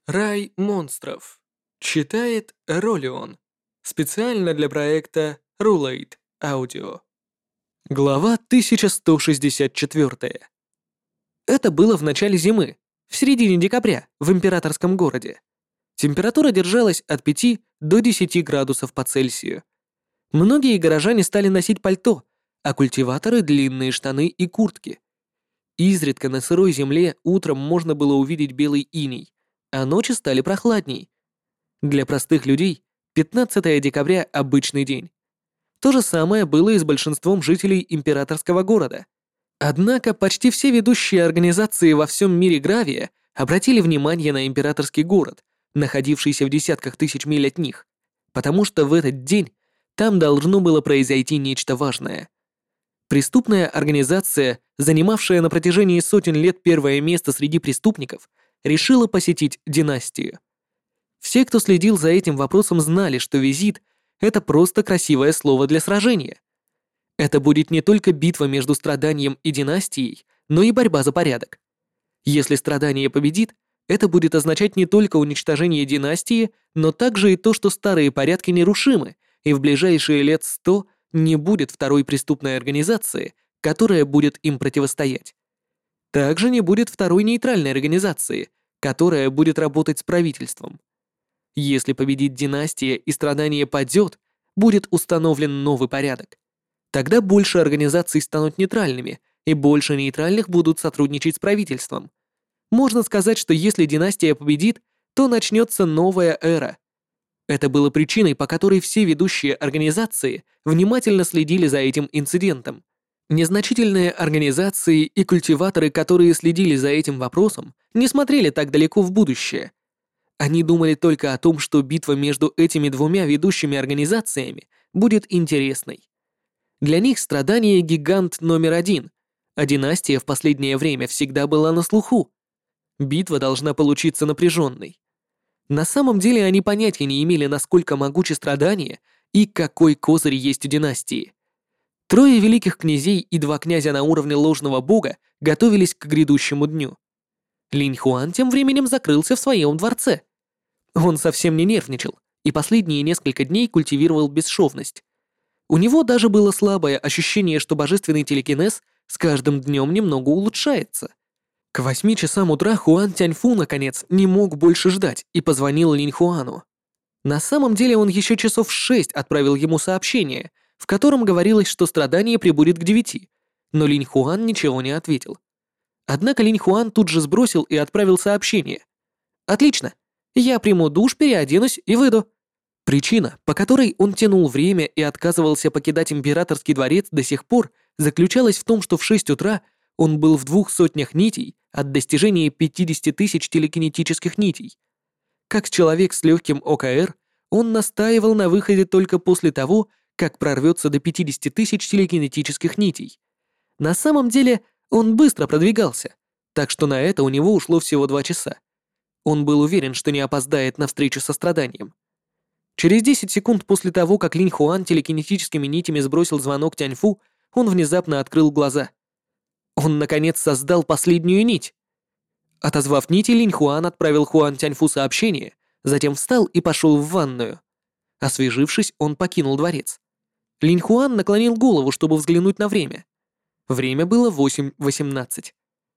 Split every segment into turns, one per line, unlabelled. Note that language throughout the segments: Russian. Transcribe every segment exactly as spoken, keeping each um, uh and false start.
Рай монстров. Читает Ролион. Специально для проекта Rulate Audio. Глава тысяча сто шестьдесят четыре. Это было в начале зимы, в середине декабря, в императорском городе. Температура держалась от пяти до десяти градусов по Цельсию. Многие горожане стали носить пальто, а культиваторы — длинные штаны и куртки. Изредка на сырой земле утром можно было увидеть белый иней, а ночи стали прохладней. Для простых людей пятнадцатое декабря — обычный день. То же самое было и с большинством жителей императорского города. Однако почти все ведущие организации во всем мире Гравия обратили внимание на императорский город, находившийся в десятках тысяч миль от них, потому что в этот день там должно было произойти нечто важное. Преступная организация, занимавшая на протяжении сотен лет первое место среди преступников, решила посетить династию. Все, кто следил за этим вопросом, знали, что визит — это просто красивое слово для сражения. Это будет не только битва между страданием и династией, но и борьба за порядок. Если страдание победит, это будет означать не только уничтожение династии, но также и то, что старые порядки нерушимы, и в ближайшие лет сто не будет второй преступной организации, которая будет им противостоять. Также не будет второй нейтральной организации, которая будет работать с правительством. Если победит династия и страдание падет, будет установлен новый порядок. Тогда больше организаций станут нейтральными, и больше нейтральных будут сотрудничать с правительством. Можно сказать, что если династия победит, то начнется новая эра. Это было причиной, по которой все ведущие организации внимательно следили за этим инцидентом. Незначительные организации и культиваторы, которые следили за этим вопросом, не смотрели так далеко в будущее. Они думали только о том, что битва между этими двумя ведущими организациями будет интересной. Для них страдание — гигант номер один, а династия в последнее время всегда была на слуху. Битва должна получиться напряженной. На самом деле они понятия не имели, насколько могуче страдание и какой козырь есть у династии. Трое великих князей и два князя на уровне ложного бога готовились к грядущему дню. Линь Хуан тем временем закрылся в своем дворце. Он совсем не нервничал и последние несколько дней культивировал бесшовность. У него даже было слабое ощущение, что божественный телекинез с каждым днем немного улучшается. К восьми часам утра Хуан Тяньфу наконец не мог больше ждать и позвонил Линь Хуану. На самом деле он еще часов в шесть отправил ему сообщение, в котором говорилось, что страдание прибудет к девяти, но Линь Хуан ничего не ответил. Однако Линь Хуан тут же сбросил и отправил сообщение. «Отлично. Я приму душ, переоденусь и выйду». Причина, по которой он тянул время и отказывался покидать императорский дворец до сих пор, заключалась в том, что в шесть утра он был в двух сотнях нитей от достижения пятидесяти тысяч телекинетических нитей. Как человек с легким О К Р, он настаивал на выходе только после того, как прорвется до пятидесяти тысяч телекинетических нитей. На самом деле он быстро продвигался, так что на это у него ушло всего два часа. Он был уверен, что не опоздает на встречу со страданием. Через десять секунд после того, как Линь Хуан телекинетическими нитями сбросил звонок Тяньфу, он внезапно открыл глаза. Он, наконец, создал последнюю нить. Отозвав нити, Линь Хуан отправил Хуан Тяньфу сообщение, затем встал и пошел в ванную. Освежившись, он покинул дворец. Линь Хуан наклонил голову, чтобы взглянуть на время. Время было восемь восемнадцать.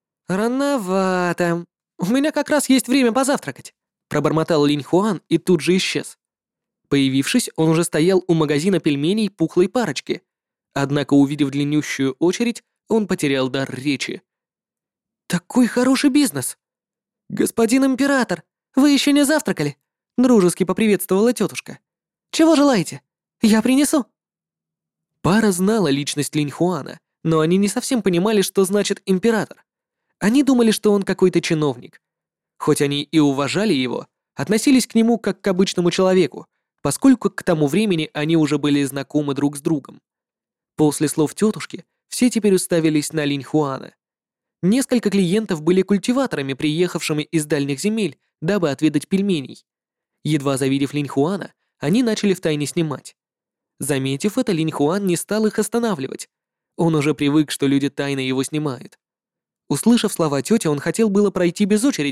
«Рановато. У меня как раз есть время позавтракать», — пробормотал Линь Хуан и тут же исчез. Появившись, он уже стоял у магазина пельменей пухлой парочки. Однако, увидев длиннющую очередь, он потерял дар речи. «Такой хороший бизнес!» «Господин император, вы еще не завтракали?» — дружески поприветствовала тетушка. «Чего желаете? Я принесу». Пара знала личность Линь Хуана, но они не совсем понимали, что значит император. Они думали, что он какой-то чиновник. Хоть они и уважали его, относились к нему как к обычному человеку, поскольку к тому времени они уже были знакомы друг с другом. После слов тетушки все теперь уставились на Линь Хуана. Несколько клиентов были культиваторами, приехавшими из дальних земель, дабы отведать пельменей. Едва завидев Линь Хуана, они начали втайне снимать. Заметив это, Линь Хуан не стал их останавливать. Он уже привык, что люди тайно его снимают. Услышав слова тети, он хотел было пройти без очереди,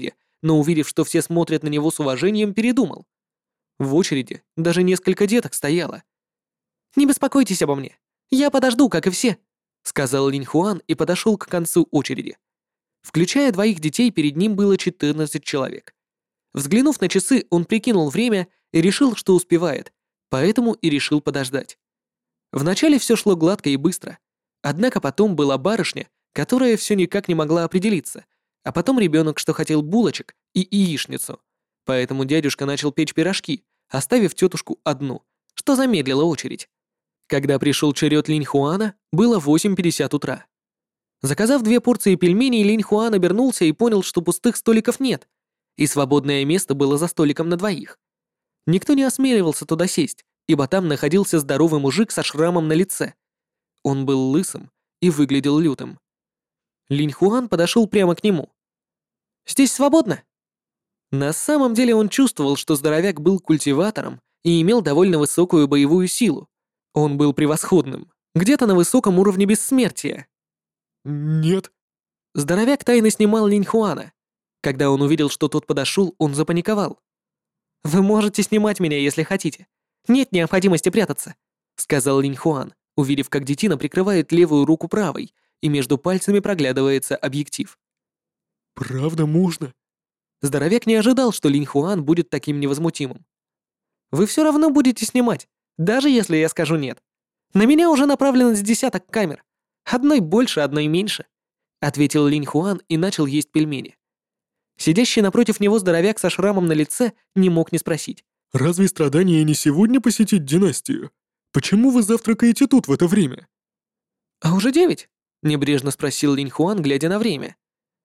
но увидев, что все смотрят на него с уважением, передумал. В очереди даже несколько деток стояло. «Не беспокойтесь обо мне. Я подожду, как и все», — сказал Линь Хуан и подошел к концу очереди. Включая двоих детей, перед ним было четырнадцать человек. Взглянув на часы, он прикинул время и решил, что успевает, поэтому и решил подождать. Вначале все шло гладко и быстро. Однако потом была барышня, которая все никак не могла определиться, а потом ребенок, что хотел булочек и яичницу. Поэтому дядюшка начал печь пирожки, оставив тетушку одну, что замедлило очередь. Когда пришел черед Линь Хуана, было восемь пятьдесят утра. Заказав две порции пельменей, Линь Хуан обернулся и понял, что пустых столиков нет, и свободное место было за столиком на двоих. Никто не осмеливался туда сесть, ибо там находился здоровый мужик со шрамом на лице. Он был лысым и выглядел лютым. Линь Хуан подошел прямо к нему. «Здесь свободно?» На самом деле он чувствовал, что здоровяк был культиватором и имел довольно высокую боевую силу. Он был превосходным, где-то на высоком уровне бессмертия.
«Нет».
Здоровяк тайно снимал Линь Хуана. Когда он увидел, что тот подошел, он запаниковал. «Вы можете снимать меня, если хотите. Нет необходимости прятаться», — сказал Линь Хуан, увидев, как детина прикрывает левую руку правой, и между пальцами проглядывается объектив.
«Правда можно?»
Здоровяк не ожидал, что Линь Хуан будет таким невозмутимым. «Вы все равно будете снимать, даже если я скажу нет. На меня уже направлено с десяток камер. Одной больше, одной меньше», — ответил Линь Хуан и начал есть пельмени. Сидящий напротив него здоровяк со шрамом на лице не мог не спросить.
«Разве страдание не сегодня посетить династию? Почему вы завтракаете тут в это время?»
«А уже девять?» — небрежно спросил Линь Хуан, глядя на время.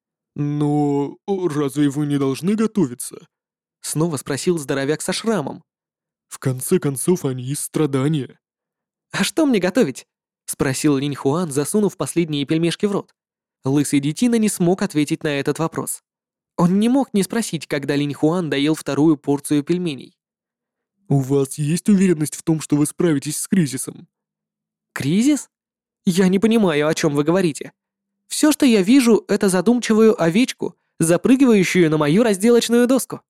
«Но разве вы не должны готовиться?»
— снова спросил здоровяк со шрамом.
«В конце концов, они из страдания».
«А что мне готовить?» — спросил Линь Хуан, засунув последние пельмешки в рот. Лысый детина не смог ответить на этот вопрос. Он не мог не спросить, когда Линь Хуан доел вторую порцию пельменей.
«У вас есть уверенность в том, что вы справитесь с кризисом?»
«Кризис? Я не понимаю, о чем вы говорите. Все, что я вижу, это задумчивую овечку, запрыгивающую на мою разделочную доску».